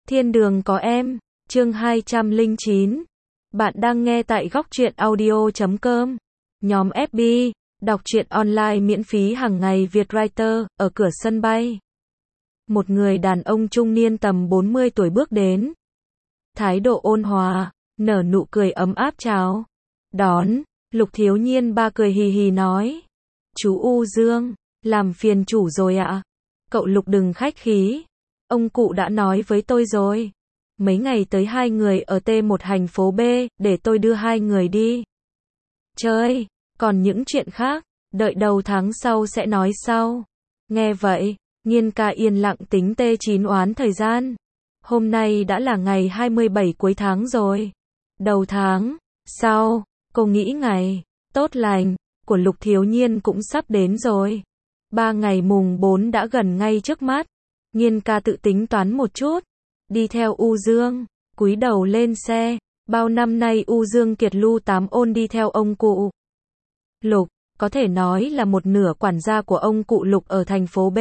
Thiên đường có em, chương 209. Bạn đang nghe tại góc truyện audio.com. Nhóm FB, đọc truyện online miễn phí hàng ngày Vietwriter, ở cửa sân bay. Một người đàn ông trung niên tầm 40 tuổi bước đến. Thái độ ôn hòa, nở nụ cười ấm áp chào. Đón, Lục Thiếu Nhiên ba cười hì hì nói. Chú U Dương, làm phiền chủ rồi ạ. Cậu Lục đừng khách khí. Ông cụ đã nói với tôi rồi. Mấy ngày tới hai người ở T1 thành phố B, để tôi đưa hai người đi chơi. Còn những chuyện khác, đợi đầu tháng sau sẽ nói sau. Nghe vậy, Nhiên ca yên lặng tính T9 oán thời gian. Hôm nay đã là ngày 27 cuối tháng rồi. Đầu tháng sau, cô nghĩ ngày tốt lành của Lục Thiếu Nhiên cũng sắp đến rồi. 3 ngày mùng 4 đã gần ngay trước mắt. Nhiên ca tự tính toán một chút, đi theo U Dương, cúi đầu lên xe. Bao năm nay U Dương Kiệt lưu 8 ôn đi theo ông cụ Lục, có thể nói là một nửa quản gia của ông cụ Lục ở thành phố B.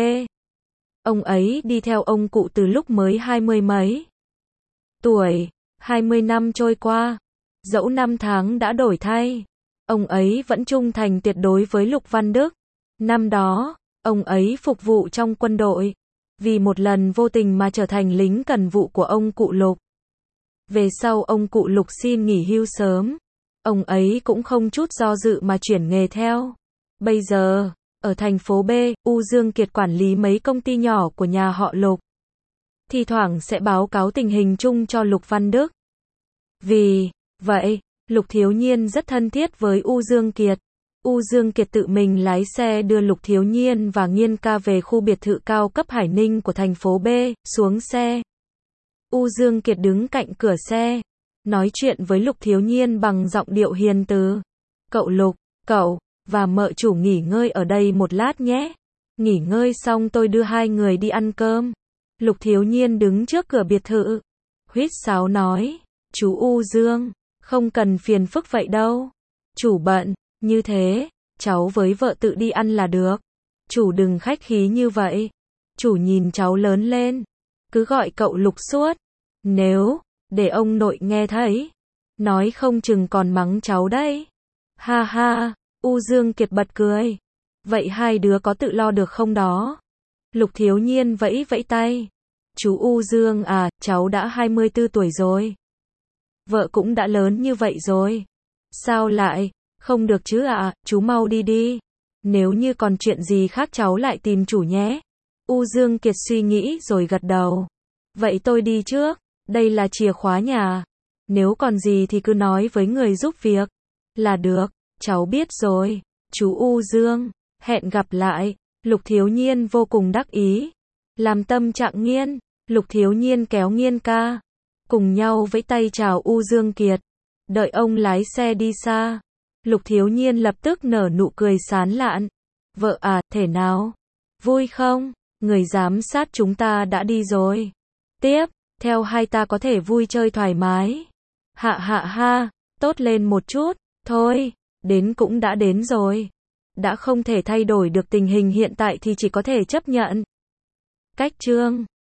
Ông ấy đi theo ông cụ từ lúc mới 20 mấy tuổi, 20 năm trôi qua, dẫu năm tháng đã đổi thay, ông ấy vẫn trung thành tuyệt đối với Lục Văn Đức. Năm đó, ông ấy phục vụ trong quân đội, vì một lần vô tình mà trở thành lính cần vụ của ông cụ Lục. Về sau ông cụ Lục xin nghỉ hưu sớm, ông ấy cũng không chút do dự mà chuyển nghề theo. Bây giờ, ở thành phố B, U Dương Kiệt quản lý mấy công ty nhỏ của nhà họ Lục. Thi thoảng sẽ báo cáo tình hình chung cho Lục Văn Đức. Vì vậy, Lục Thiếu Nhiên rất thân thiết với U Dương Kiệt. U Dương Kiệt tự mình lái xe đưa Lục Thiếu Nhiên và Nhiên ca về khu biệt thự cao cấp Hải Ninh của thành phố B, xuống xe. U Dương Kiệt đứng cạnh cửa xe, nói chuyện với Lục Thiếu Nhiên bằng giọng điệu hiền từ. Cậu Lục, cậu và mợ chủ nghỉ ngơi ở đây một lát nhé. Nghỉ ngơi xong tôi đưa hai người đi ăn cơm. Lục Thiếu Nhiên đứng trước cửa biệt thự, huýt sáo nói. Chú U Dương, không cần phiền phức vậy đâu. Chủ bận, như thế, cháu với vợ tự đi ăn là được. Chủ đừng khách khí như vậy. Chủ nhìn cháu lớn lên, cứ gọi cậu Lục suốt. Nếu để ông nội nghe thấy, nói không chừng còn mắng cháu đấy. Ha ha, U Dương Kiệt bật cười. Vậy hai đứa có tự lo được không đó? Lục Thiếu Nhiên vẫy vẫy tay. Chú U Dương à, cháu đã 24 tuổi rồi. Vợ cũng đã lớn như vậy rồi. Sao lại không được chứ ạ, chú mau đi đi. Nếu như còn chuyện gì khác cháu lại tìm chủ nhé. U Dương Kiệt suy nghĩ rồi gật đầu. Vậy tôi đi trước, đây là chìa khóa nhà. Nếu còn gì thì cứ nói với người giúp việc là được, cháu biết rồi. Chú U Dương, hẹn gặp lại. Lục Thiếu Nhiên vô cùng đắc ý. Làm tâm trạng Nhiên, Lục Thiếu Nhiên kéo Nhiên ca, cùng nhau vẫy tay chào U Dương Kiệt. Đợi ông lái xe đi xa, Lục Thiếu Nhiên lập tức nở nụ cười sán lạn. Vợ à, thể nào? Vui không? Người giám sát chúng ta đã đi rồi. Tiếp theo hai ta có thể vui chơi thoải mái. Hạ hạ ha, tốt lên một chút. Thôi, đến cũng đã đến rồi. Đã không thể thay đổi được tình hình hiện tại thì chỉ có thể chấp nhận. Cách chương